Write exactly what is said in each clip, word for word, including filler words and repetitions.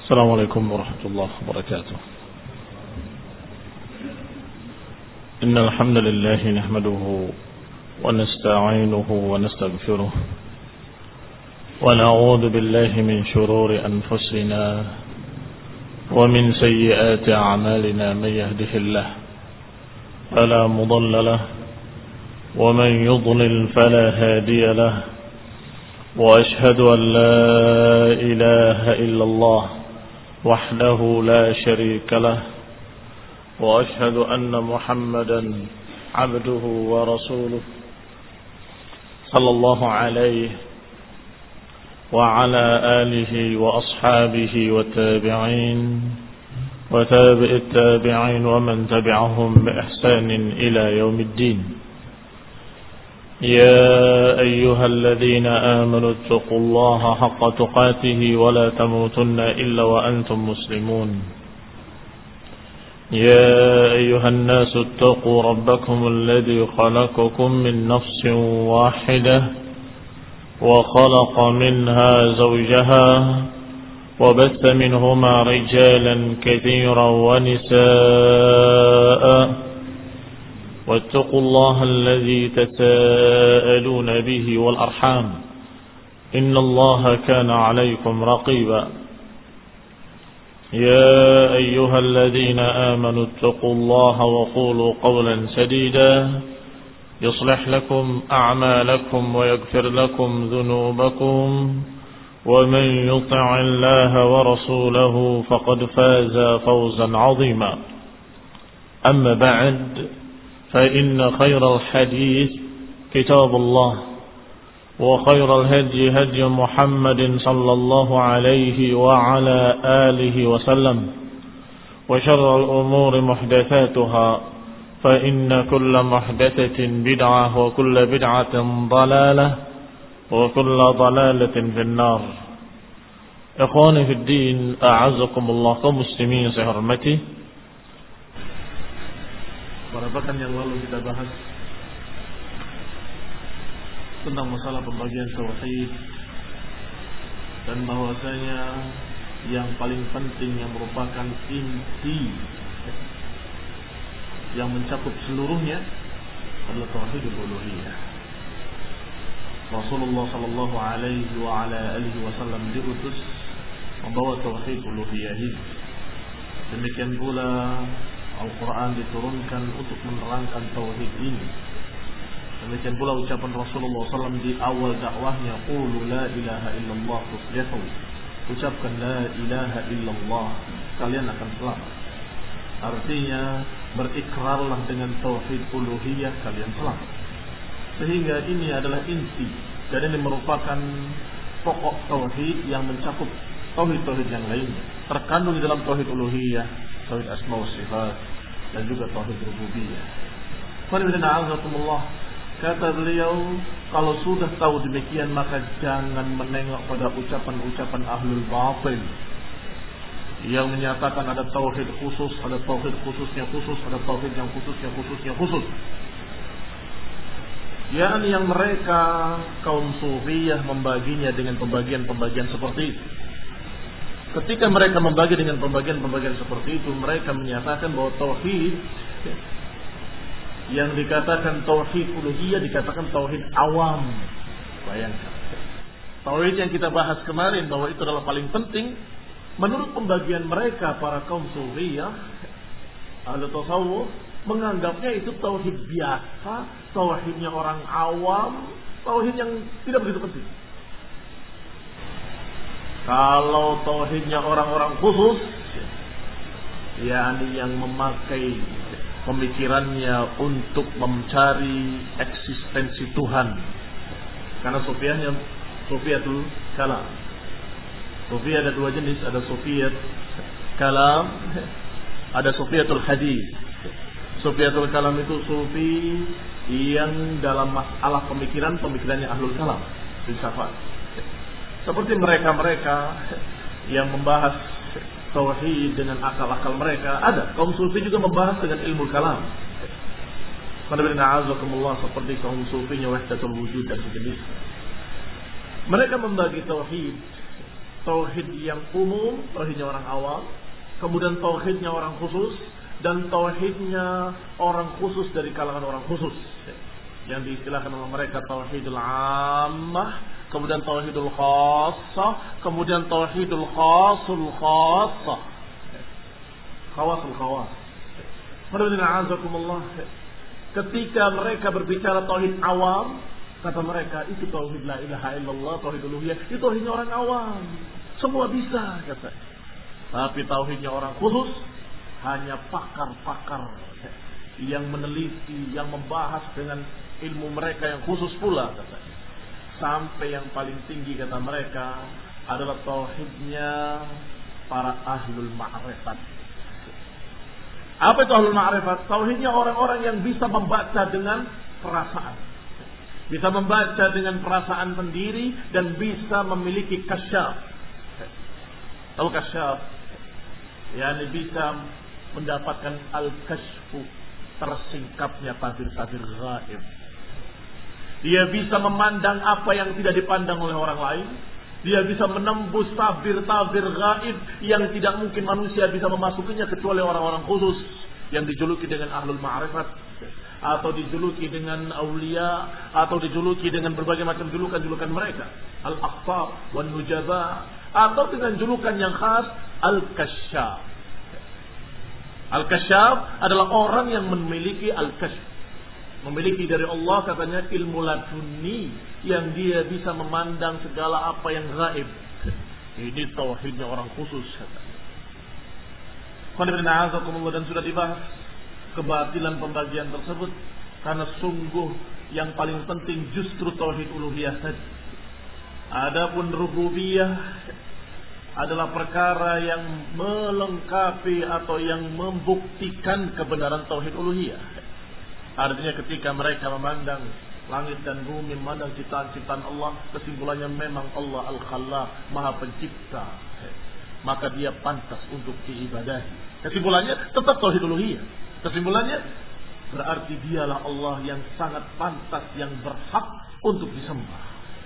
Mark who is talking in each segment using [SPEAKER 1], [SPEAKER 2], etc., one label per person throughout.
[SPEAKER 1] السلام عليكم ورحمة الله وبركاته. إن الحمد لله نحمده ونستعينه ونستغفره ونعوذ بالله من شرور أنفسنا ومن سيئات أعمالنا. من يهده الله فلا مضل له ومن يضلل فلا هادي له، وأشهد أن لا إله إلا الله وحده لا شريك له، وأشهد أن محمدا عبده ورسوله صلى الله عليه وعلى آله وأصحابه والتابعين وتابع التابعين ومن تبعهم بإحسان إلى يوم الدين. يا أيها الذين آمنوا اتقوا الله حق تقاته ولا تموتن إلا وأنتم مسلمون. يا أيها الناس اتقوا ربكم الذي خلقكم من نفس واحدة وخلق منها زوجها وبث منهما رجالا كثيرا ونساء، واتقوا الله الذي تساءلون به والأرحام إن الله كان عليكم رقيبا. يا أيها الذين آمنوا اتقوا الله وقولوا قولا سديدا يصلح لكم أعمالكم ويغفر لكم ذنوبكم، ومن يطع الله ورسوله فقد فاز فوزا عظيما. أما بعد، فإن خير الحديث كتاب الله، وخير الهدي هدي محمد صلى الله عليه وعلى آله وسلم، وشر الأمور محدثاتها، فإن كل محدثة بدعة وكل بدعة ضلالة وكل ضلالة في النار. إخواني في الدين، أعزكم الله كمسلمين saya hormati. Pada pekan yang lalu kita bahas tentang masalah pembagian tauhid dan bahwasanya yang paling penting yang merupakan inti yang mencakup seluruhnya adalah tauhid uluhiyah. Rasulullah sallallahu alaihi wa ala alihi wasallam diutus membawa tauhid uluhiyah ini. Demikian pula Al-Quran diturunkan untuk menerangkan tauhid ini. Demikian pula ucapan Rasulullah sallallahu alaihi wasallam di awal dakwahnya, qulu la ilaha illallah tuflihu. Ucapkan la ilaha illallah, kalian akan selamat. Artinya berikrarlah dengan tauhid uluhiyah, kalian selamat. Sehingga ini adalah inti dan ini merupakan pokok tauhid yang mencakup tauhid-tauhid yang lainnya. Terkandung di dalam tauhid uluhiyah, tauhid asma wa sifat, dan juga tauhid rububiyah. Kata beliau, kalau sudah tahu demikian maka jangan menengok pada ucapan-ucapan ahlul batil yang menyatakan ada tauhid khusus, ada tauhid khususnya khusus, ada tauhid yang khususnya khususnya khusus. Yakni yang mereka kaum sufiyah membaginya dengan pembagian-pembagian seperti itu. Ketika mereka membagi dengan pembagian-pembagian seperti itu, mereka menyatakan bahwa tauhid yang dikatakan tauhid uluhiyah dikatakan tauhid awam. Bayangkan. Tauhid yang kita bahas kemarin bahwa itu adalah paling penting, menurut pembagian mereka para kaum sufiyah, ahli tasawuf menganggapnya itu tauhid biasa, tauhidnya orang awam, tauhid yang tidak begitu penting. Kalau tauhidnya orang-orang khusus, yakni yang memakai pemikirannya untuk mencari eksistensi Tuhan. Karena sufiahnya sufiatul kalam. Sufi ada dua jenis, ada sufiyat kalam, ada sufiatul hadis. Sufiatul kalam itu sufi yang dalam masalah pemikiran pemikirannya ahlul kalam, filsafat. Seperti mereka-mereka yang membahas tauhid dengan akal-akal mereka, ada kaum sufi juga membahas dengan ilmu kalam. Seperti kaum sufinya wahdatul wujud dan sejenis. Mereka membagi tauhid tauhid yang umum, tauhidnya orang awam, kemudian tauhidnya orang khusus, dan tauhidnya orang khusus dari kalangan orang khusus yang diistilahkan oleh mereka tauhidul ammah, kemudian tauhidul khassah, kemudian tauhidul khassul khassah, khawasul khawas. Ketika mereka berbicara tauhid awam, kata mereka itu tauhid la ilaha illallah, tauhid uluhiyah, itu tauhidnya orang awam, semua bisa kata. Tapi tauhidnya orang khusus hanya pakar-pakar yang meneliti, yang membahas dengan ilmu mereka yang khusus pula kata. Sampai yang paling tinggi kata mereka adalah tauhidnya para ahlul ma'rifat. Apa itu ahlul ma'rifat? Tauhidnya orang-orang yang bisa membaca dengan perasaan, bisa membaca dengan perasaan sendiri, dan bisa memiliki kasyaf. Tahu kasyaf? Yani bisa mendapatkan al-kashfu, tersingkapnya tabir-tabir gaib. Dia bisa memandang apa yang tidak dipandang oleh orang lain. Dia bisa menembus tabir-tabir gaib yang tidak mungkin manusia bisa memasukinya kecuali orang-orang khusus yang dijuluki dengan ahlul ma'rifat, atau dijuluki dengan aulia, atau dijuluki dengan berbagai macam julukan-julukan mereka, al-aqtab wan nujaba, atau dengan julukan yang khas al-kasyaf. Al-kasyaf adalah orang yang memiliki al-kasyf, memiliki dari Allah katanya ilmu laduni, yang dia bisa memandang segala apa yang gaib. Ini tauhidnya orang khusus katanya. Dan sudah dibahas kebatilan pembagian tersebut, karena sungguh yang paling penting justru tauhid uluhiyah saja. Adapun rububiyah adalah perkara yang melengkapi atau yang membuktikan kebenaran tauhid uluhiyah. Artinya ketika mereka memandang langit dan bumi, memandang ciptaan-ciptaan Allah, kesimpulannya memang Allah Al-Khallaq, Maha Pencipta, maka dia pantas untuk diibadahi. Kesimpulannya tetap tauhid uluhiyah. Kesimpulannya berarti dialah Allah yang sangat pantas, yang berhak untuk disembah.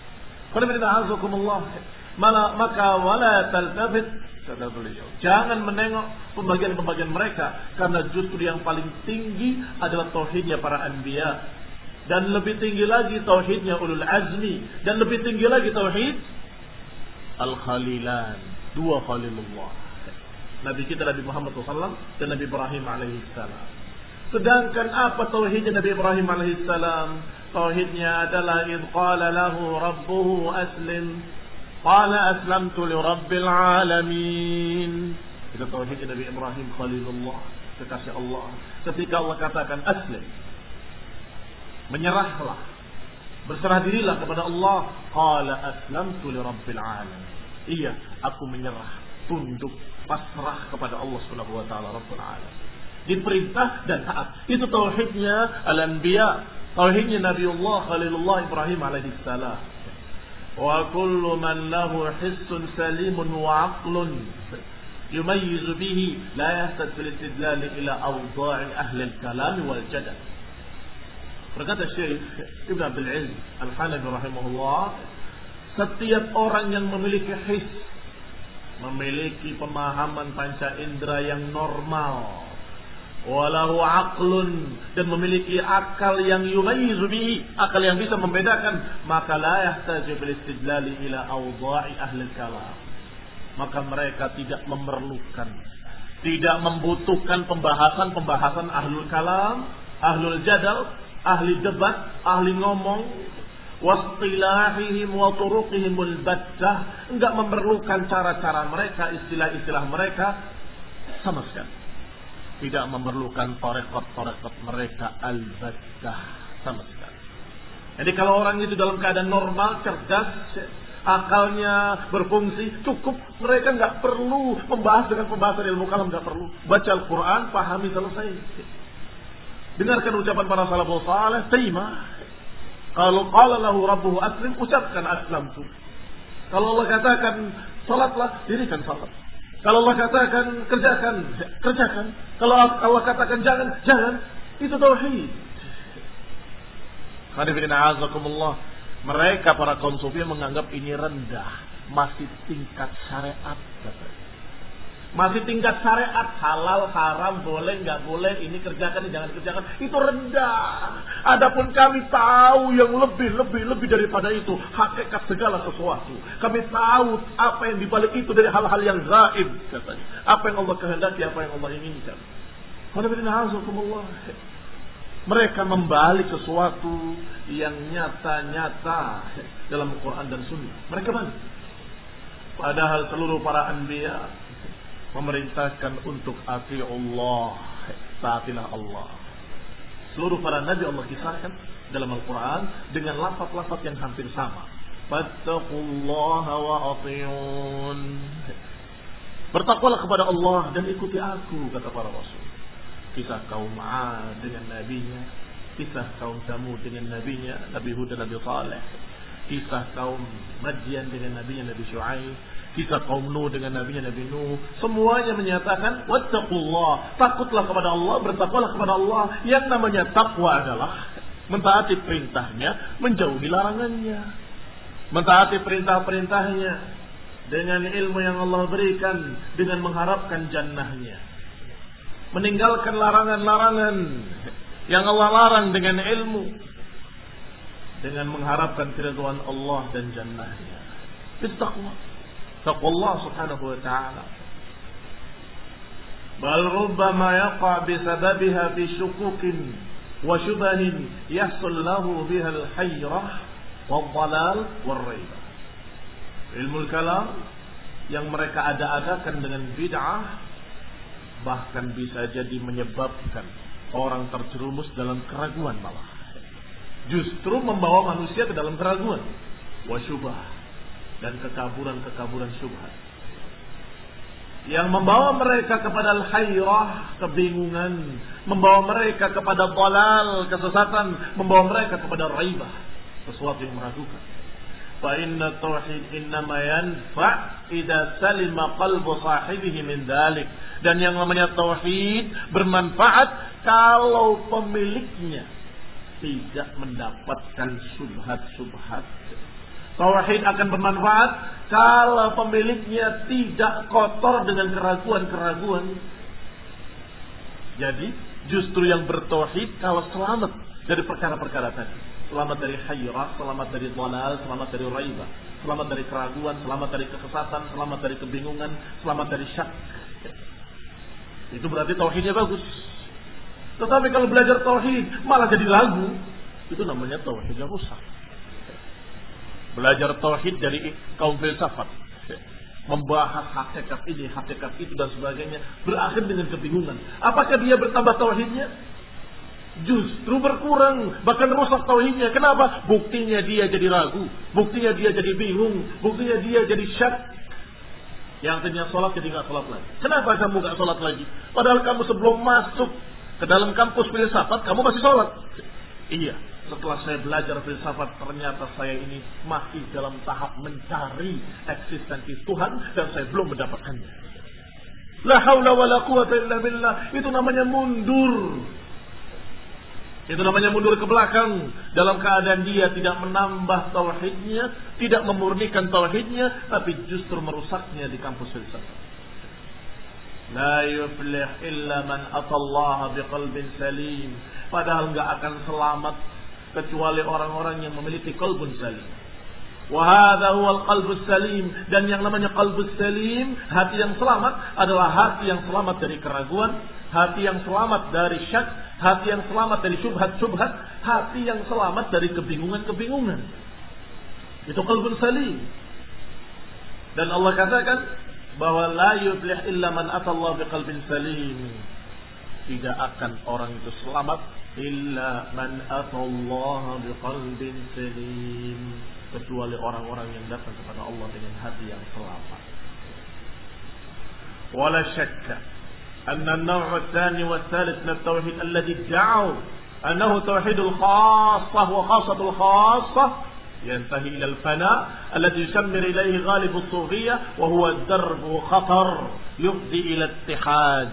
[SPEAKER 1] Mala maka wala taltafit, kata beliau, jangan menengok pembagian-pembagian mereka, karena justru yang paling tinggi adalah tauhidnya para anbiya, dan lebih tinggi lagi tauhidnya ulul azmi, dan lebih tinggi lagi tauhid al-khalilan, dua khalilullah, Nabi kita Nabi Muhammad shallallahu alaihi wasallam dan Nabi Ibrahim alaihissalam. Sedangkan apa tauhidnya Nabi Ibrahim alaihissalam? Tauhidnya adalah idh qala lahu rabbuhu aslim, qala aslamtu li rabbil alamin. Itu tauhidnya Nabi Ibrahim khalilullah, kekasih Allah. Ketika Allah katakan aslim, menyerahlah, berserah dirilah kepada Allah, qala aslamtu li rabbil alamin. Iya, aku menyerah, tunduk, pasrah kepada Allah Subhanahu wa taala Rabbul alamin. Diperintah dan taat. Itu tauhidnya al-anbiya, tauhidnya Nabiullah Khalilullah Ibrahim alaihissalam. Wa kullu man lahu hissun salimun wa aqlun yumayyizu bihi la yahtad fil istidlal ila awda'i ahli al-kalam wal jadal. Berkata Syekh Ibn Abdul Aziz Al-Hanafi rahimahullah, setiap orang yang memiliki his, memiliki pemahaman panca indera yang normal, walahu aqlun, dan memiliki akal yang yumayyizu bihi, akal yang bisa membedakan, maka la yahtaju bil istidlal ila awda'i ahli kalam, maka mereka tidak memerlukan, tidak membutuhkan pembahasan-pembahasan ahlul kalam, ahlul jadal, ahli debat, ahli ngomong, wastilahihim wa turuqihimul battah, enggak memerlukan cara-cara mereka, istilah-istilah mereka, sama sekali tidak memerlukan torekot-torekot mereka al-battah, sama sekali. Jadi kalau orang itu dalam keadaan normal, cerdas, akalnya berfungsi, cukup, mereka enggak perlu membahas dengan pembahasan ilmu kalam, enggak perlu. Baca Al-Quran, pahami, selesai. Dengarkan ucapan para salafus saleh, terima. Kalau qala lahu rabbuhu aslim, ucapkan aslamtu. Kalau Allah katakan salatlah, dirikan salat. Kalau Allah katakan kerjakan, kerjakan. Kalau Allah katakan jangan, jangan. Itu tauhid. Hadirin a'azakumullah. Mereka para kaum sufi menganggap ini rendah, masih tingkat syariat. Masih tingkat syariat, halal, haram, boleh, nggak boleh, ini kerjakan, ini jangan kerjakan, itu rendah. Adapun kami tahu yang lebih, lebih, lebih daripada itu, hakikat segala sesuatu. Kami tahu apa yang dibalik itu dari hal-hal yang gaib, katanya. Apa yang Allah kehendaki, apa yang Allah inginkan. Mereka membalik sesuatu yang nyata-nyata dalam Quran dan Sunnah. Mereka balik. Padahal seluruh para anbiya memerintahkan untuk ati'ullah, taatilah Allah. Seluruh para nabi Allah kisahkan dalam Al-Quran dengan lafaz-lafaz yang hampir sama. Fattaqullaha wa ati'un. Bertakwalah kepada Allah dan ikuti aku, kata para rasul. Kisah kaum 'Ad dengan nabinya, kisah kaum Tsamud dengan nabinya, Nabi Hud dan Nabi Saleh, kisah kaum Madyan dengan nabinya Nabi Syuaib, kisah kaum Nuh dengan nabinya Nabi Nuh. Semuanya menyatakan wattaqullah, takutlah kepada Allah, bertakwalah kepada Allah. Yang namanya takwa adalah mentaati perintahnya, menjauhi larangannya. Mentaati perintah-perintahnya dengan ilmu yang Allah berikan, dengan mengharapkan jannahnya. Meninggalkan larangan-larangan yang Allah larang dengan ilmu, dengan mengharapkan keridhaan Allah dan jannahnya. Itu takwa. Takwa Allah subhanahu wa ta'ala. Bal rubbama yaqa bisababiha fi syukukin wa syubahin yahsul lahu biha al-hayrah wal-dhalal wal-raibah. Ilmu kalam yang mereka ada-adakan dengan bid'ah bahkan bisa jadi menyebabkan orang terjerumus dalam keraguan malah. Justru membawa manusia ke dalam keraguan. Wa syubah, dan kekaburan-kekaburan syubhat. Yang membawa mereka kepada al-hayrah, kebingungan. Membawa mereka kepada dhalal, kesesatan. Membawa mereka kepada raibah, sesuatu yang meragukan. Fa inna tauhid innama yanfa' idza salima qalbu sahibihi min dzalik. Dan yang namanya tauhid bermanfaat kalau pemiliknya tidak mendapatkan subhat-subhat. Tauhid akan bermanfaat kalau pemiliknya tidak kotor dengan keraguan-keraguan. Jadi justru yang bertauhid kalau selamat dari perkara-perkara tadi. Selamat dari hayrah, selamat dari dhalal, selamat dari raibah, selamat dari keraguan, selamat dari kesesatan, selamat dari kebingungan, selamat dari syak. Itu berarti tauhidnya bagus. Tetapi kalau belajar tauhid malah jadi lagu, itu namanya tauhidnya rusak. Belajar tauhid dari kaum filsafat, membahas hakikat ini, hakikat itu dan sebagainya, berakhir dengan kebingungan. Apakah dia bertambah tauhidnya? Justru berkurang, bahkan rusak tauhidnya. Kenapa? Buktinya dia jadi ragu, buktinya dia jadi bingung, buktinya dia jadi syak. Yang tadinya sholat jadi nggak sholat lagi. Kenapa kamu nggak sholat lagi? Padahal kamu sebelum masuk ke dalam kampus filsafat kamu masih sholat. Iya, setelah saya belajar filsafat ternyata saya ini masih dalam tahap mencari eksistensi Tuhan dan saya belum mendapatkannya. La haula wala quwwata illa billah. Itu namanya mundur. Itu namanya mundur ke belakang dalam keadaan dia tidak menambah tauhidnya, tidak memurnikan tauhidnya, tapi justru merusaknya di kampus filsafat. La yuflih illa man atallaha biqalbin salim. Padahal enggak akan selamat kecuali orang-orang yang memiliki qalbun salim. Wa hadza huwal qalbus salim. Dan yang namanya qalbus salim, hati yang selamat adalah hati yang selamat dari keraguan, hati yang selamat dari syak, hati yang selamat dari syubhat-syubhat, hati yang selamat dari kebingungan-kebingungan. Itu qalbun salim. Dan Allah katakan bahwa la yuflih illa man atallaha biqalbin salim. Tidak akan orang itu selamat illa man atallaha biqalbin salim, kecuali orang-orang yang datang kepada Allah dengan hati yang selamat. Wala syakka أن النوع الثاني والثالث من التوحيد الذي ادعوا أنه توحيد الخاصة وخاصة الخاصة ينتهي إلى الفناء الذي يشمر إليه غالب الصوفية وهو درب خطر يفضي إلى اتحاد.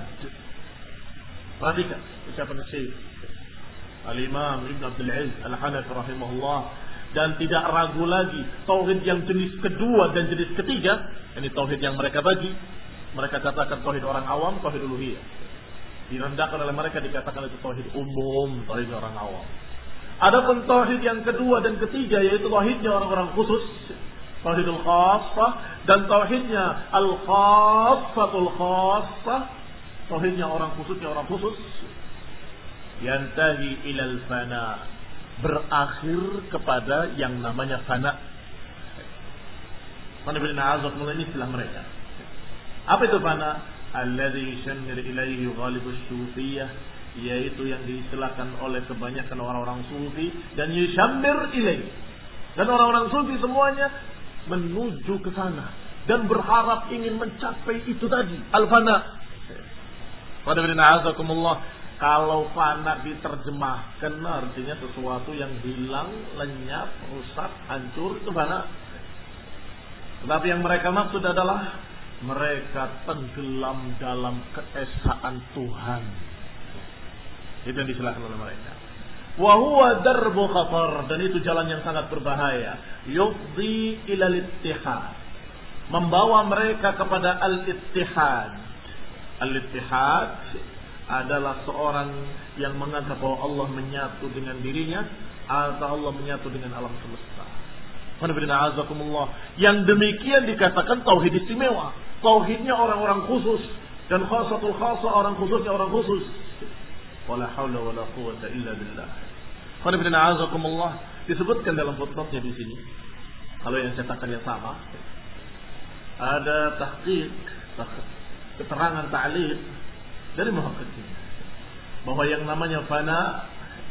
[SPEAKER 1] Perhatikan ucapan Syekh Al-Imam Ibn Abdul Aziz Al-Hanafi rahimahullah dan tidak ragu lagi. Tauhid yang jenis kedua dan jenis ketiga, ini tauhid yang mereka bagi. Mereka katakan tauhid orang awam, tauhid uluhiyah. Direndahkan oleh mereka dikatakan itu tauhid umum, tauhid orang awam. Adapun tauhid yang kedua dan ketiga yaitu tauhidnya orang-orang khusus, tauhidul khassah, dan tauhidnya al-khassatul khassah, tauhidnya orang khususnya orang khusus. Yantahi ilal fana, berakhir kepada yang namanya fana. Fana bin Azab mulai ini istilah mereka. Apa itu fana? Alladhi yushammir ilaihi ghalibus sufiyah, yaitu yang diistilahkan oleh kebanyakan orang-orang sufi, dan yushammir ilaihi, dan orang-orang sufi semuanya menuju ke sana dan berharap ingin mencapai itu tadi, al-fana. Fana bin Azakumullah. Kalau fana diterjemahkan artinya sesuatu yang hilang, lenyap, rusak, hancur, itu fana. Tetapi yang mereka maksud adalah mereka tenggelam dalam keesaan Tuhan. Itu yang disilahkan oleh mereka. Wa huwa darbu khatar, dan itu jalan yang sangat berbahaya. Yufdi ilal ittihad, membawa mereka kepada al-ittihad. Al-ittihad adalah seorang yang menganggap bahwa Allah menyatu dengan dirinya atau Allah menyatu dengan alam semesta. Yang demikian dikatakan tauhid istimewa, tauhidnya orang-orang khusus, dan khasatul khasa, orang khususnya orang khusus. Wala haula wala quwwata illa billah. Disebutkan dalam footnote-nya di sini. Kalau yang cetakannya sama, ada tahqiq, keterangan ta'liq dari muhaqqiqin bahwa yang namanya fana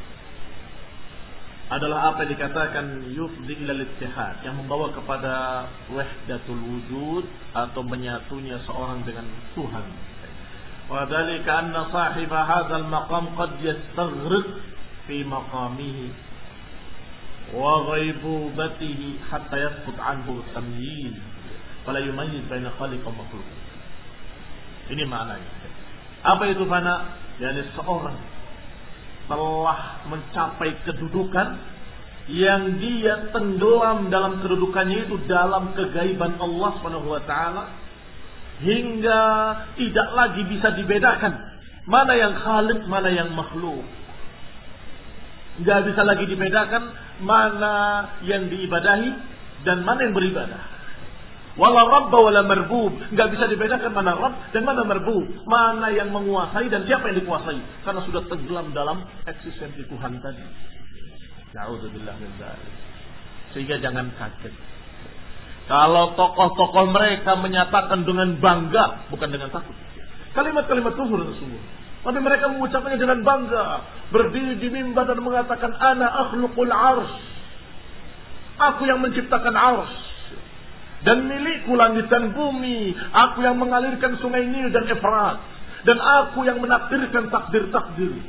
[SPEAKER 1] adalah apa yang dikatakan yufdi ilal ittihad, yang membawa kepada wahdatul wujud atau menyatunya seorang dengan Tuhan. Wa dzalika anna sahib hadzal maqam qad yastaghriq fi maqamihi wa ghaibubatihi hatta yasqut anhu tamyiz fala yumayyiz baina khaliq wa makhluq. Ini maknanya. Apa itu fana? Yani seorang telah mencapai kedudukan yang dia tenggelam dalam kedudukannya itu dalam kegaiban Allah Subhanahu wa taala, hingga tidak lagi bisa dibedakan mana yang khaliq, mana yang makhluk. Enggak bisa lagi dibedakan mana yang diibadahi dan mana yang beribadah. Wala rabb wala marbub, enggak bisa dibedakan mana rabb dan mana marbub, mana yang menguasai dan siapa yang dikuasai, karena sudah tenggelam dalam eksistensi Tuhan tadi. Na'udzubillah min dzalik. Sehingga jangan kaget kalau tokoh-tokoh mereka menyatakan dengan bangga, bukan dengan takut. Kalimat-kalimat kufur tersebut, tapi mereka mengucapkannya dengan bangga, berdiri di mimbar dan mengatakan ana akhluqul arsy, aku yang menciptakan arsy, dan milikku langit dan bumi, aku yang mengalirkan sungai Nil dan Efrat, dan aku yang menakdirkan takdir-takdir.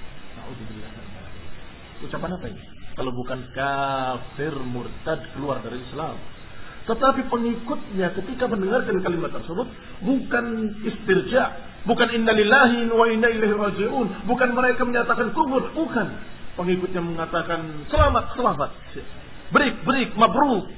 [SPEAKER 1] Ucapan apa ini? Kalau bukan kafir murtad keluar dari Islam. Tetapi pengikutnya ketika mendengarkan kalimat tersebut bukan istirja, bukan innalillahi wa inna ilaihi raji'un, bukan mereka menyatakan kufur, bukan. Pengikutnya mengatakan selamat, selamat, berik, berik, mabruk.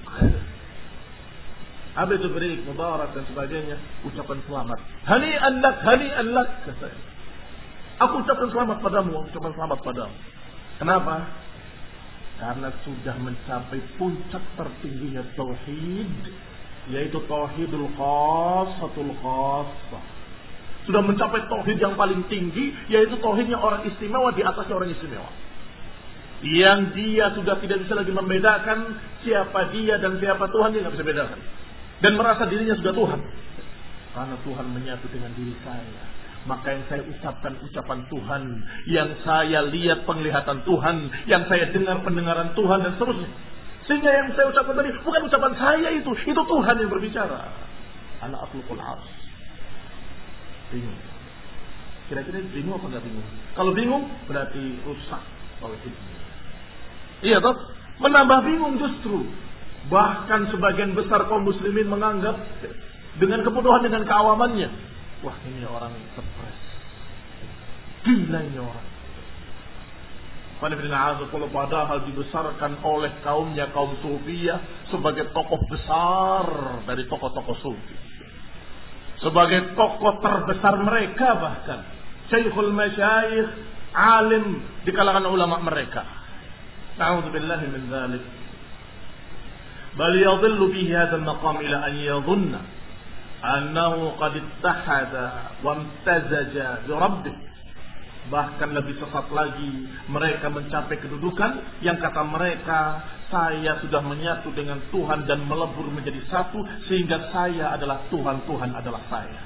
[SPEAKER 1] Apa itu berik, mubarak dan sebagainya, ucapan selamat. Hani'an lak, hani'an lak. Aku ucapkan selamat padamu, ucapan selamat padamu. Kenapa? Karena sudah mencapai puncak tertingginya tauhid, yaitu tauhidul khassatul khassah. Sudah mencapai tauhid yang paling tinggi, yaitu tauhidnya orang istimewa di atasnya orang istimewa. Yang dia sudah tidak bisa lagi membedakan siapa dia dan siapa Tuhan, dia tidak bisa bedakan. Dan merasa dirinya sudah Tuhan. Karena Tuhan menyatu dengan diri saya, maka yang saya ucapkan ucapan Tuhan, yang saya lihat penglihatan Tuhan, yang saya dengar pendengaran Tuhan, dan seterusnya. Sehingga yang saya ucapkan tadi bukan ucapan saya itu, itu Tuhan yang berbicara. Ana akhluqul arsy. Bingung. Kira-kira bingung apa enggak bingung? Kalau bingung berarti rusak tauhidnya. Iya toh? Menambah bingung justru. Bahkan sebagian besar kaum muslimin menganggap dengan kebodohan, dengan keawamannya, wah ini orang stres, gila ini orang. Padahal dibesarkan oleh kaumnya, kaum Sufiyah, sebagai tokoh besar dari tokoh-tokoh Sufi, sebagai tokoh terbesar mereka, bahkan Syekhul Masyayikh, alim di kalangan ulama mereka. Na'udzubillahi min dzalik. Bal yadhillu fihi hadzal maqam ila an yadhunna annahu qad ittahada wa imtazaja bi rabbih. Bahkan lebih sesat lagi, mereka mencapai kedudukan yang kata mereka, saya sudah menyatu dengan Tuhan dan melebur menjadi satu, sehingga saya adalah Tuhan, Tuhan adalah saya.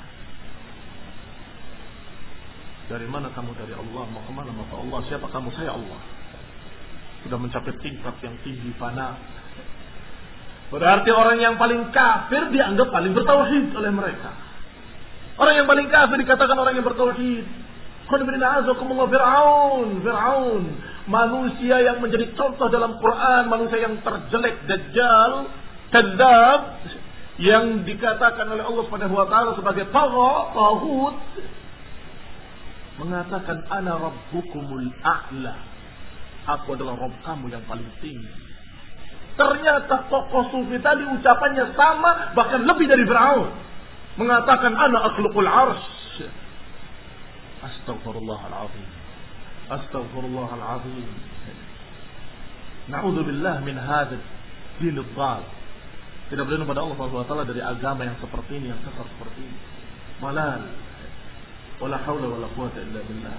[SPEAKER 1] Dari mana kamu? Dari Allah. Mau kemana? Mau ke Allah. Siapa kamu? Saya Allah. Sudah mencapai tingkat yang tinggi, fana. Berarti orang yang paling kafir dianggap paling bertauhid oleh mereka. Orang yang paling kafir dikatakan orang yang bertauhid. Fir'aun, Fir'aun, manusia yang menjadi contoh dalam Quran, manusia yang terjelek, dajjal, kadzab, yang dikatakan oleh Allah Subhanahu wa taala sebagai taghut, mengatakan ana rabbukumul a'la. Aku adalah Rabb kamu yang paling tinggi. Ternyata tokoh sufi tadi ucapannya sama, bahkan lebih dari Fir'aun. Mengatakan ana akhluqul arsy. Astaghfirullahaladzim. Astaghfirullahaladzim. Na'udzubillah min hadzal din ad-dhal. Tidak berlindung pada Allah Subhanahu wa taala dari agama yang seperti ini, yang sesat seperti ini. Malal. Wala haula wala quwwata illa billah.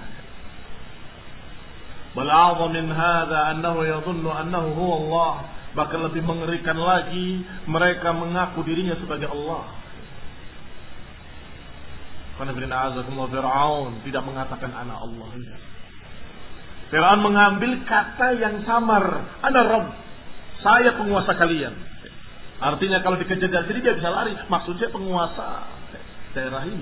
[SPEAKER 1] Bal a'zam min hadza annahu yadhunnu annahu huwa Allah. Bahkan lebih mengerikan lagi, mereka mengaku dirinya sebagai Allah. Karena Fir'aun tidak mengatakan ana Allah. Fir'aun mengambil kata yang samar, ana Rabb, saya penguasa kalian. Artinya kalau dikejar dari sini dia bisa lari, maksudnya penguasa daerah ini.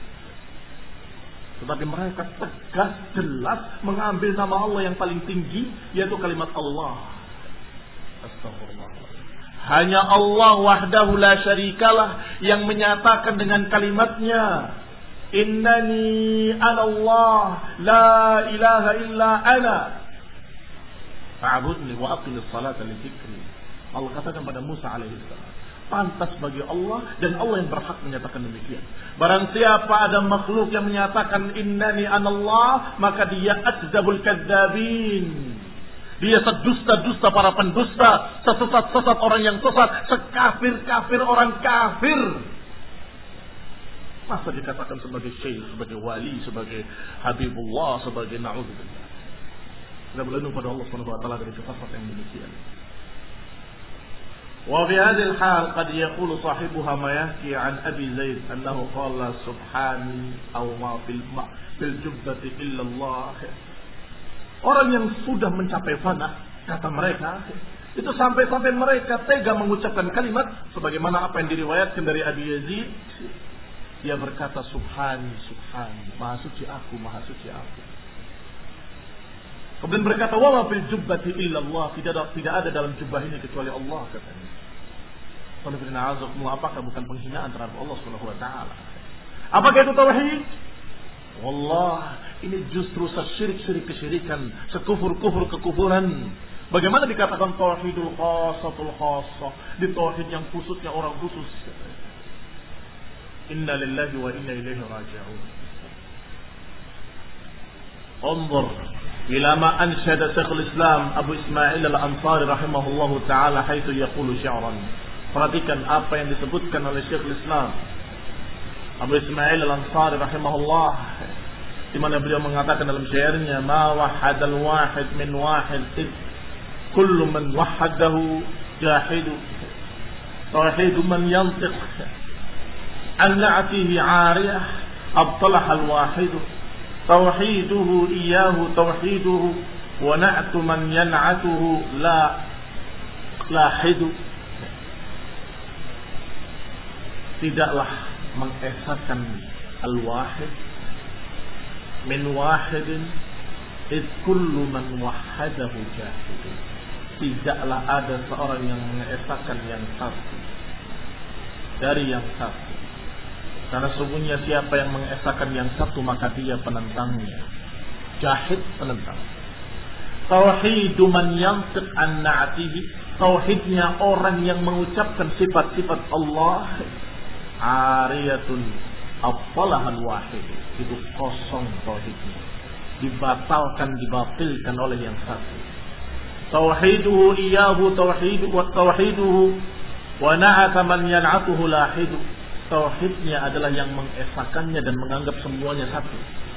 [SPEAKER 1] Tetapi mereka tegas, jelas mengambil nama Allah yang paling tinggi, yaitu kalimat Allah. Astagfirullah. Hanya Allah wahdahu la syarikalah yang menyatakan dengan kalimatnya, innani ana Allah la ilaha illa ana fa'budni wa aqimis salata li dzikri. Allah katakan pada Musa alaihissalam, pantas bagi Allah dan Allah yang berhak menyatakan demikian. Barang siapa ada makhluk yang menyatakan innani ana Allah, maka dia akdzabul kadzabin. Dia sedusta-dusta para pendusta, sesat-sesat orang yang sesat, sekafir-kafir orang kafir. Masa dikatakan sebagai syekh, sebagai wali, sebagai habibullah, sebagai na'udzubillah. Kita berlindung pada Allah Subhanahu wa taala dari sifat yang demikian. Wa fi hadhihi al-hal qad yaqulu sahibuha ma yahki an Abi Zaid annahu qala subhani aw ma fil ma fil jubbati illa Allah. Orang yang sudah mencapai fana, kata mereka, itu sampai-sampai mereka tega mengucapkan kalimat sebagaimana apa yang diriwayatkan dari Abi Yazid. Dia berkata subhani, subhani, maha suci aku, maha suci aku. Kemudian berkata wa ma fil jubbati illa Allah, tidak ada, tidak ada dalam jubah ini kecuali Allah, katanya. Apakah bukan penghinaan terhadap Allah Subhanahu wa taala? Apakah itu tauhid? Wallah, ini justru sesyirik-syirik kesyirikan, sekufur-kufur kekufuran. Bagaimana dikatakan tauhidul khassatul khassah, di tauhid yang khususnya orang khusus. Inna lillahi wa inna ilaihi raji'un. Unzur ila ma anshada Syekhul Islam Abu Ismail Al-Ansari rahimahullahu taala haitsu yaqulu syi'ran. Perhatikan apa yang disebutkan oleh Syekhul Islam Abu Ismail Al-Ansari rahimahullah, di mana beliau mengatakan dalam syairnya, ma wahadal wahid min wahid id kullu man wahadahu jahidu tauhidu man yantiq an na'atihi 'ariyah abtalah al-wahid tauhiduhu iyyahu tauhiduhu wa na'tu man yan'atuhu la lahidu. Tidaklah mengesahkan al-wahid min wahidin id kullu man wahadahu jahid. Tidaklah ada seorang yang mengesahkan yang satu dari yang satu, karena sesungguhnya siapa yang mengesahkan yang satu maka dia penentangnya, jahid penentang. Tauhidu man yantiq an na'tihi, tauhidnya orang yang mengucapkan sifat-sifat Allah, ariyatun afalahal wahid, itu kosong tauhidnya, dibatalkan, dibatilkan oleh yang satu. Tauhiduhu iyahu tauhidu wa tauhiduhu wa na'ata man yan'atuhu lahidu, tauhidnya adalah yang mengesakannya dan menganggap semuanya satu.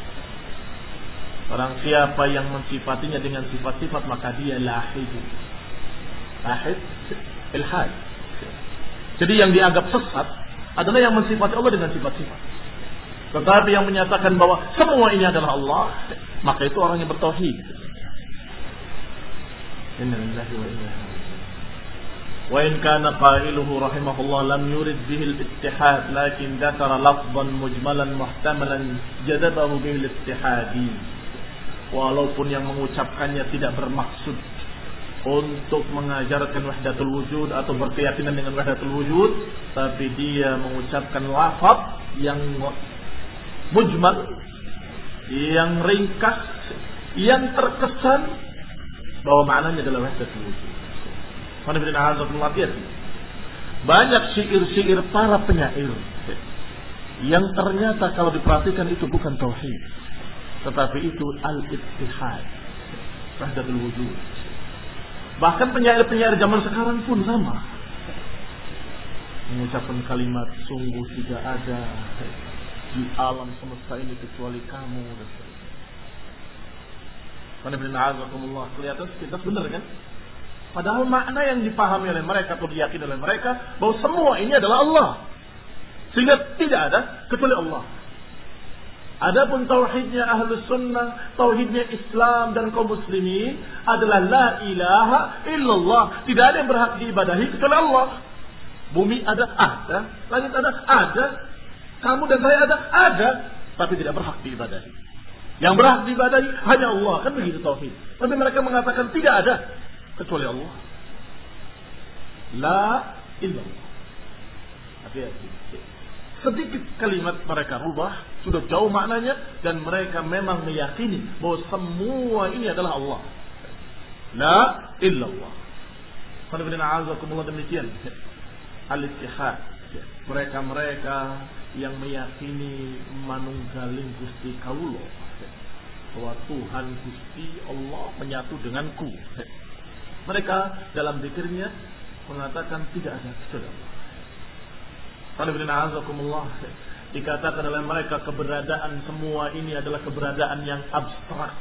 [SPEAKER 1] Orang siapa yang mensifatinya dengan sifat-sifat maka dia lahidu. Lahid, ilhad. Jadi yang dianggap sesat adalah yang mensifati Allah dengan sifat-sifat. Tetapi yang menyatakan bahwa semua ini adalah Allah, maka itu orang yang bertauhid. Inna lillahi wa inna ilaihi raji'un. Wa in kana qailuhu rahimahullah lam yurid bihi al-ittihad, lakin dzakara lafdhan mujmalan muhtamalan jadabahu bihi al-ittihadi. Walaupun yang mengucapkannya tidak bermaksud untuk mengajarkan wahdatul wujud atau berkeyakinan dengan wahdatul wujud, tapi dia mengucapkan lafaz yang mujmal, yang ringkas, yang terkesan bahwa maknanya adalah wahdatul wujud. Banyak syair-syair para penyair yang ternyata kalau diperhatikan itu bukan tauhid, tetapi itu al-ittihad, wahdatul wujud. Bahkan penyair-penyair zaman sekarang pun sama, mengucapkan kalimat sungguh tidak ada di alam semesta ini kecuali kamu dan sebagainya. Kelihatan kita benar kan? Padahal makna yang dipahami oleh mereka atau diyakini oleh mereka bahwa semua ini adalah Allah, sehingga tidak ada kecuali Allah. Adapun tauhidnya Ahlus Sunnah, tauhidnya Islam dan kaum muslimin adalah la ilaha illallah. Tidak ada yang berhak diibadahi kecuali Allah. Bumi ada, ada. Langit ada, ada. Kamu dan saya ada, ada. Tapi tidak berhak diibadahi. Yang berhak diibadahi hanya Allah. Kan begitu tauhid. Tapi mereka mengatakan tidak ada kecuali Allah. La illallah. Hati-hati. Sedikit kalimat mereka rubah, sudah jauh maknanya, dan mereka memang meyakini bahwa semua ini adalah Allah. La illallah. Alhamdulillah demikian. Al-ittihad. Mereka-mereka yang meyakini manunggaling Gusti Kaulo, bahwa Tuhan Gusti Allah menyatu denganku. Mereka dalam zikirnya mengatakan tidak ada kecuali Allah. Alhamdulillah, dikatakan oleh mereka keberadaan semua ini adalah keberadaan yang abstrak.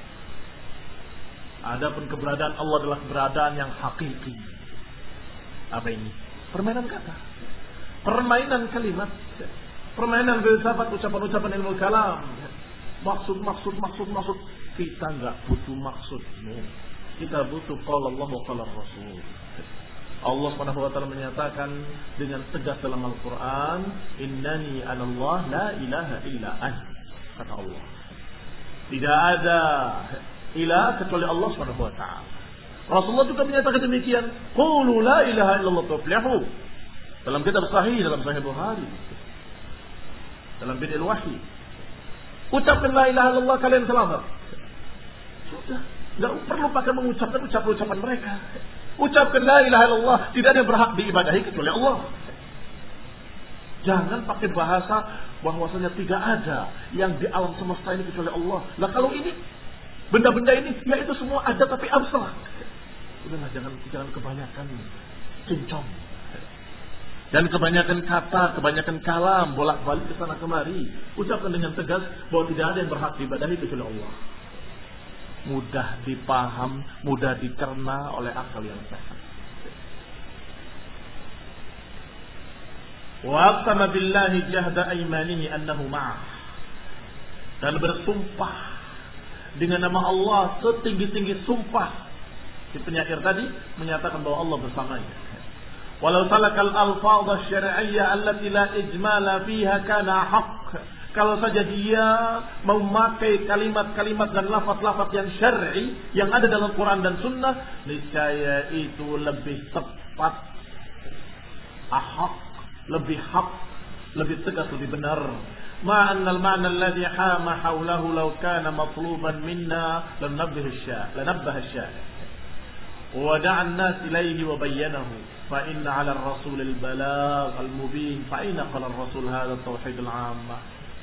[SPEAKER 1] Adapun keberadaan Allah adalah keberadaan yang hakiki. Apa ini? Permainan kata, permainan kalimat, permainan filsafat, ucapan-ucapan ilmu kalam. Maksud, maksud, maksud, maksud. Kita enggak butuh maksudmu. Kita butuh qala Allah wa qala Rasul. Allah Subhanahu wa taala menyatakan dengan tegas dalam Al-Qur'an, innani anallah la ilaha illa ana. Kata Allah, tidak ada ilah kecuali Allah Subhanahu wa taala. Rasulullah juga menyatakan demikian, qulu la ilaha illallah tuflihu. Dalam kitab sahih, dalam Sahih Bukhari, dalam Bid'il Wahyi, ucapkan la ilaha illallah kalian selamat. Sudah, enggak perlu pakai mengucapkan ucapan-ucapan mereka. Ucapkan la ilaha illallah, tidak ada yang berhak diibadahi kecuali Allah. Jangan pakai bahasa bahwasanya tidak ada yang di alam semesta ini kecuali Allah. Lah kalau ini benda-benda ini ya itu semua ada tapi abstrak. Udahlah, jangan jangan kebanyakan cincong. Dan kebanyakan kata, kebanyakan kalam bolak-balik ke sana kemari. Ucapkan dengan tegas bahwa tidak ada yang berhak diibadahi kecuali Allah. Mudah dipaham, mudah dicerna oleh akal yang sehat. Wa aqsama billahi jahda aymanihi annahu ma'ah. Dan bersumpah dengan nama Allah setinggi-tinggi sumpah. Si penyair tadi menyatakan bahwa Allah bersamanya. Walau salakal alfadh asy-syar'iyyah allati la ijmala fiha kana haqq. Kalau saja dia memakai kalimat-kalimat dan lafaz-lafaz yang syar'i yang ada dalam Quran dan Sunnah, niscaya itu lebih tepat, ahaq, lebih hak, lebih tegas, lebih benar. Ma anna al-ma'na alladhi hama hawlahu law kana matluban minna lanabbah asy-sya' lanabbah asy-sya' wa da'a an-nas ilayhi wa bayyanahu fa inna 'ala ar-rasul al-balagh al-mubin fa ayna qala ar-rasul hadha at-tauhid al-'amma.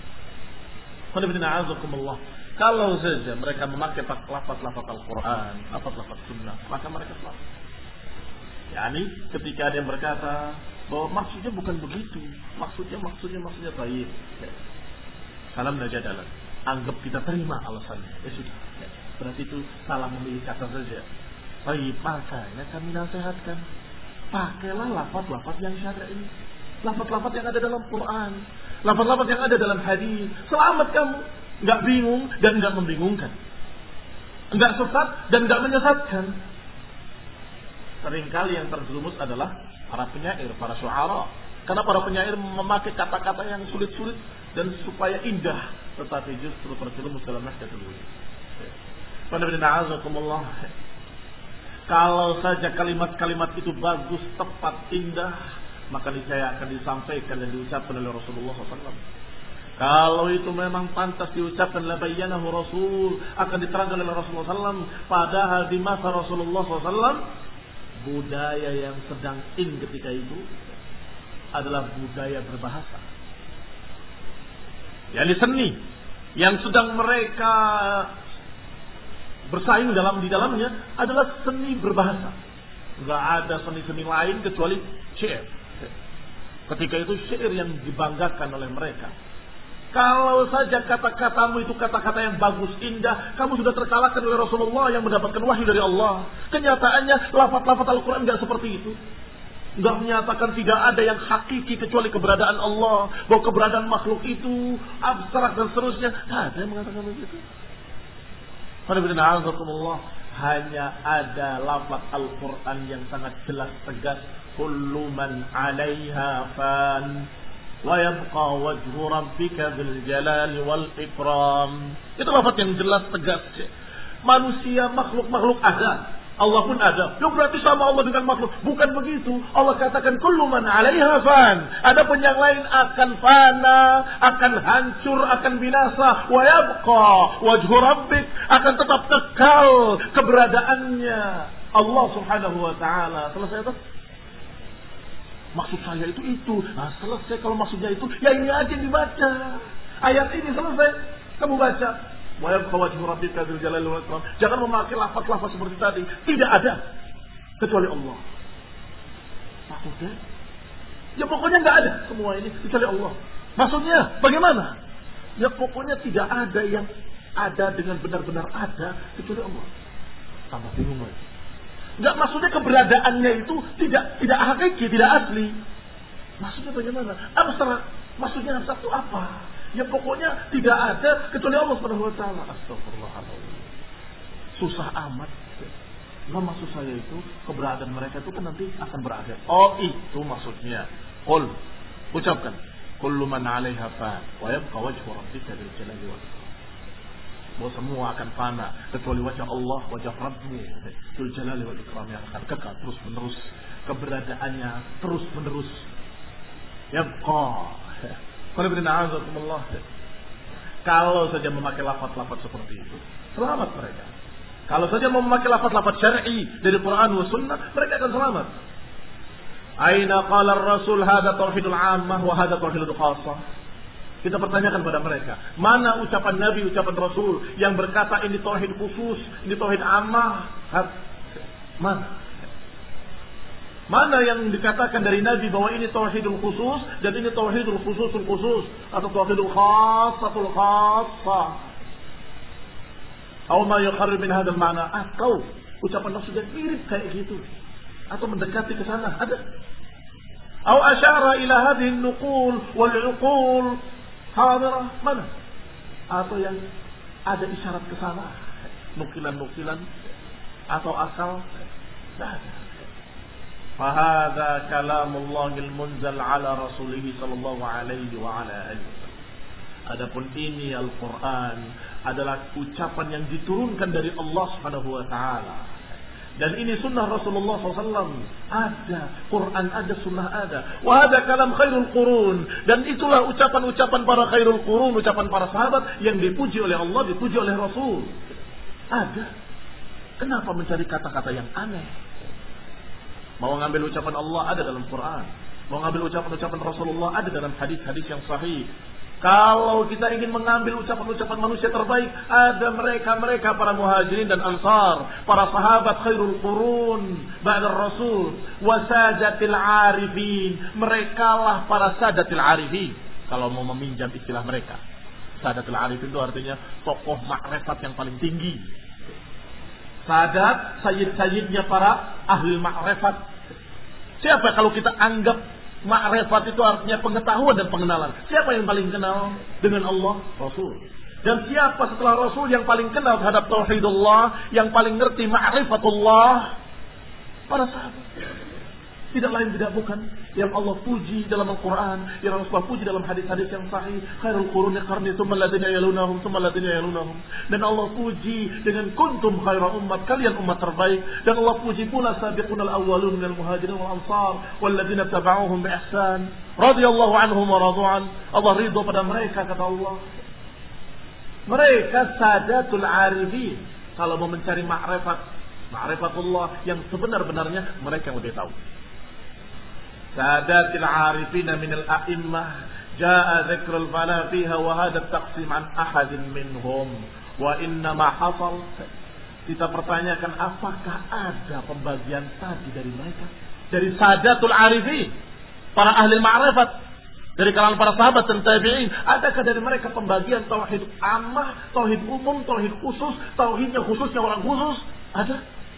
[SPEAKER 1] Qul kalau saja mereka memakai lafaz-lafaz Al-Quran, lafaz-lafaz Sunnah, maka mereka selamat. Yani ketika ada yang berkata bahwa maksudnya bukan begitu, maksudnya maksudnya maksudnya baik. Salam najadalah. Anggap kita terima alasannya. Ya sudah. Berarti itu salah memilih kata saja. Baik, makanya kami nasihatkan, pakailah lafaz-lafaz yang syar'i, lafaz-lafaz yang ada dalam Quran, lafaz-lafaz yang ada dalam hadis. Selamat kamu. Enggak bingung dan enggak membingungkan. Enggak sesat dan enggak menyesatkan. Seringkali yang terjerumus adalah para penyair, para syu'ara. Karena para penyair memakai kata-kata yang sulit-sulit dan supaya indah, tetapi justru terjerumus dalam nahjatul wujud. Panabidina'azakumullah. Kalau saja kalimat-kalimat itu bagus, tepat, indah, maka niscaya akan disampaikan dan diucapkan oleh Rasulullah shallallahu alaihi wasallam. Kalau itu memang pantas diucapkan la bayyanahu Rasul, akan diterangkan oleh Rasulullah shallallahu alaihi wasallam. Padahal di masa Rasulullah shallallahu alaihi wasallam, budaya yang sedang in ketika itu adalah budaya berbahasa. Yani seni yang sedang mereka bersaing dalam di dalamnya adalah seni berbahasa. Enggak ada seni-seni lain kecuali syair. Ketika itu syair yang dibanggakan oleh mereka. Kalau saja kata-katamu itu kata-kata yang bagus, indah, kamu sudah terkalahkan oleh Rasulullah yang mendapatkan wahyu dari Allah. Kenyataannya lafaz-lafaz Al-Quran tidak seperti itu. Tidak menyatakan tidak ada yang hakiki kecuali keberadaan Allah. Bahwa keberadaan makhluk itu abstrak dan seterusnya. Tidak ada yang mengatakan begitu. Hanya ada lafaz Al-Quran yang sangat jelas tegas. Kullu man 'alaiha fan. Wa yabqa wajhu rabbika bil jalali wal ikram. Itu lafaz yang jelas tegas. Manusia, makhluk-makhluk ada, Allah pun ada. Lu berarti sama Allah dengan makhluk? Bukan begitu. Allah katakan kullu man 'alaiha fan. Adapun yang lain akan fana, akan hancur, akan binasa. Wa yabqa wajhu rabbik, akan tetap kekal keberadaannya Allah Subhanahu wa taala. Selesai itu? Maksud saya itu itu. Nah, selesai kalau maksudnya itu, ya ini aja yang dibaca. Ayat ini selesai, kamu baca. Wa yabqa wajhu rabbika dzul jalali wal ikram. Jangan memakai lafaz-lafaz seperti tadi. Tidak ada kecuali Allah. Maksudnya? Ya pokoknya enggak ada semua ini kecuali Allah. Maksudnya bagaimana? Ya pokoknya tidak ada yang ada dengan benar-benar ada kecuali Allah. Tambah bingung lagi. Enggak, maksudnya keberadaannya itu tidak tidak hakiki, tidak asli. Maksudnya bagaimana? Abstrak. Maksudnya abstrak itu apa? Ya pokoknya tidak ada kecuali Allah Subhanahu wa taala. Astagfirullahaladzim. Susah amat. Nah, maksud saya itu keberadaan mereka itu kan nanti akan berada. Oh, itu maksudnya. Qul, ucapkan. Kullu man 'alaiha fan wa yabqa wajhu rabbika dzul jalali wal ikram. Bahwa semua akan fana kecuali wajah Allah, wajah Rabbmu dzul jalali wal ikram yang akan kekal terus menerus, keberadaannya terus menerus. Yabqa. Kalau saja memakai lafaz-lafaz seperti itu, selamat mereka. Kalau saja memakai lafaz-lafaz syar'i dari Quran wa Sunnah, mereka akan selamat. Aina qala ar-rasul hadza tauhidul 'ammah wa hadza tauhidul khassah. Kita pertanyakan pada mereka, mana ucapan Nabi, ucapan Rasul yang berkata ini tauhid khusus, ini tauhid ammah? Mana? Mana yang dikatakan dari Nabi bahwa ini tauhidul khusus dan ini tauhidul khususul khusus atau tauhidul khassatul khassah? Atau ma yukharrib min hadzal ma'na, atau ucapan Rasul yang mirip kayak gitu atau mendekati ke sana? Ada? Atau asyara ila hadhihi an-nuqul wal 'uqul hadirah, mana? Atau yang ada isyarat ke sana, nukilan-nukilan atau akal? Tidak ada. Fahadha kalamullahil munzal ala rasulihi sallallahu alaihi wa ala alihi wasallam. Adapun ini Al-Quran adalah ucapan yang diturunkan dari Allah Subhanahu wa taala Dan ini sunnah Rasulullah shallallahu alaihi wasallam. Ada. Quran ada, sunnah ada. Wa hada kalam khairul qurun. Dan itulah ucapan-ucapan para khairul qurun. Ucapan para sahabat yang dipuji oleh Allah, dipuji oleh Rasul. Ada. Kenapa mencari kata-kata yang aneh? Mau ngambil ucapan Allah ada dalam Quran. Mau ngambil ucapan-ucapan Rasulullah ada dalam hadis-hadis yang sahih. Kalau kita ingin mengambil ucapan-ucapan manusia terbaik, ada mereka-mereka para muhajirin dan ansar, para sahabat khairul qurun ba'da Rasul, wasadatil arifin. Merekalah para sadatil arifin. Kalau mau meminjam istilah mereka, sadatil arifin itu artinya tokoh makrifat yang paling tinggi. Sadat, sayyid-sayyidnya para ahli makrifat. Siapa kalau kita anggap ma'rifat itu artinya pengetahuan dan pengenalan. Siapa yang paling kenal dengan Allah? Rasul. Dan siapa setelah Rasul yang paling kenal terhadap tauhidullah, yang paling ngerti ma'rifatullah? Para sahabat. Tidak lain tidak bukan yang Allah puji dalam Al-Quran, yang Rasulullah puji dalam hadis-hadis yang sahih. Khairul quruni qarni tsumma alladziina yalunahum tsumma alladziina yalunahum. Dan Allah puji dengan kuntum khaira ummat, kalian umat terbaik. Dan Allah puji pula sabiqunal awwalun minal muhajirin wal ansar walladziina tabauhum bi ihsan radhiyallahu anhum wa radu'an. Allah ridha pada mereka, kata Allah. Mereka sadatul arifin. Kalau mau mencari ma'rifat, ma'rifatullah yang sebenar-benarnya, mereka yang lebih tahu. Sadatil arifina minal a'immah jaa dzikrul fala fiha wa hadha taqsim an ahadin minhum wa inna ma hasal. Kita pertanyakan, apakah ada pembagian tadi dari mereka, dari sadatul arifin, para ahli ma'rifat, dari kalangan para sahabat dan tabi'in? Adakah dari mereka pembagian tauhid ammah, tauhid umum, tauhid khusus, tauhidnya khususnya orang khusus? Ada?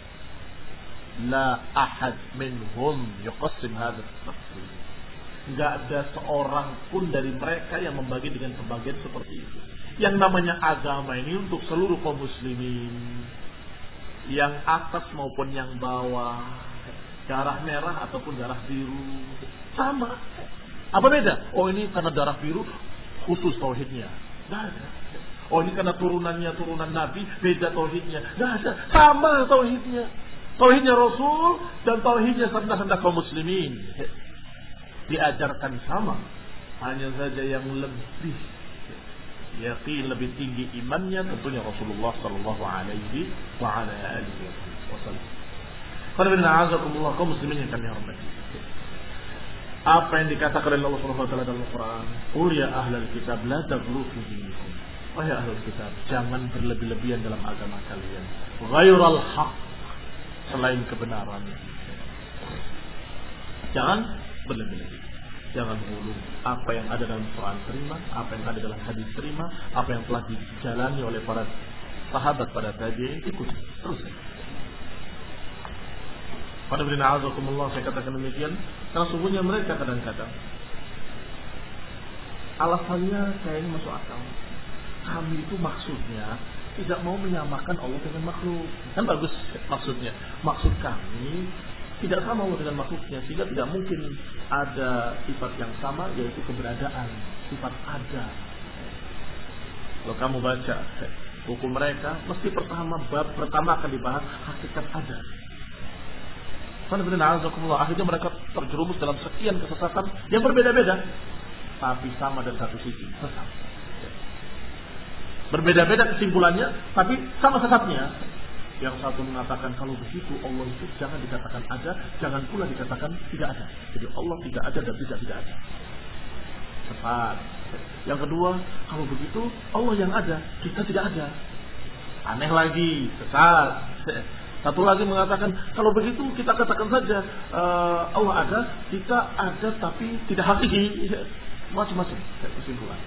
[SPEAKER 1] La ahad minhum yuqassim hadha at-taqsim. Enggak ada seorang pun dari mereka yang membagi dengan pembagian seperti itu. Yang namanya agama ini untuk seluruh kaum muslimin, yang atas maupun yang bawah, darah merah ataupun darah biru, sama. Apa beda? Oh, ini karena darah biru khusus tauhidnya. Enggak ada. Oh, ini karena turunannya turunan Nabi, beda tauhidnya. Enggak ada. Sama tauhidnya. Tauhidnya Rasul dan tauhidnya sanda-sanda kaum muslimin diajarkan sama. Hanya saja yang lebih yakin, lebih tinggi imannya tentunya Rasulullah sallallahu alaihi wa ala alihi wasallam. Qul a'azakumullah kaum muslimin yang kami hormati. Apa yang dikatakan oleh Allah Subhanahu wa taala dalam Al-Qur'an? Qul ya ahlal kitab la taghlu fi dinikum. Wahai ahlul kitab, jangan berlebih-lebihan dalam agama kalian. Ghairal haqq, selain kebenaran. Jangan berlebih-lebih. Jangan hulu. Apa yang ada dalam Quran terima, apa yang ada dalam hadis terima, apa yang telah dijalani oleh para sahabat pada tabi'in ikut terus. Pada bina azakumullah, saya katakan demikian karena sungguhnya mereka kadang-kadang alasannya saya ini masuk akal. Kami itu maksudnya tidak mau menyamakan Allah dengan makhluk. Kan bagus maksudnya. Maksud kami tidak sama Allah dengan makhluknya, sehingga tidak mungkin ada sifat yang sama, yaitu keberadaan, sifat ada. Kalau kamu baca buku mereka, mesti pertama bab pertama akan dibahas hakikat ada. Akhirnya mereka terjerumus dalam sekian kesesatan yang berbeda-beda, tapi sama dari satu sisi, sesat. Berbeda-beda kesimpulannya, tapi sama sesatnya. Yang satu mengatakan kalau begitu Allah itu jangan dikatakan ada, jangan pula dikatakan tidak ada. Jadi Allah tidak ada dan tidak tidak ada. Sesat. Yang kedua, kalau begitu Allah yang ada, kita tidak ada. Aneh lagi, sesat. Satu lagi mengatakan kalau begitu kita katakan saja uh, Allah ada, kita ada tapi tidak hakiki. Macam-macam kesimpulan.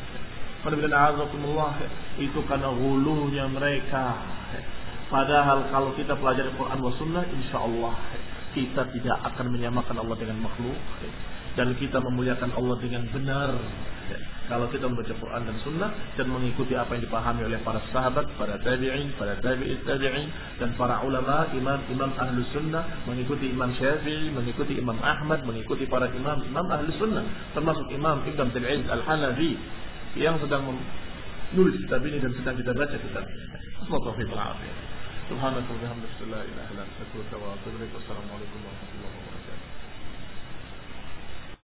[SPEAKER 1] Itu karena hulunya mereka. Padahal kalau kita pelajari Quran wa Sunnah, insya Allah kita tidak akan menyamakan Allah dengan makhluk, dan kita memuliakan Allah dengan benar. Kalau kita membaca Quran dan Sunnah dan mengikuti apa yang dipahami oleh para sahabat, para tabi'in, para tabi'it tabi'in, dan para ulama, imam-imam ahlu sunnah, mengikuti Imam Syafi'i, mengikuti Imam Ahmad, mengikuti para imam-imam ahlu sunnah, termasuk Imam Ibn Abdul Al-Hanafi yang sedang menulis kitab ini dan sedang kita baca kitab. Semoga taufiq wal afiyah. Subhanakallahumma wa bihamdika la ilaha illa anta astaghfiruka wa atubu ilaik. Wassalamualaikum warahmatullahi wabarakatuh.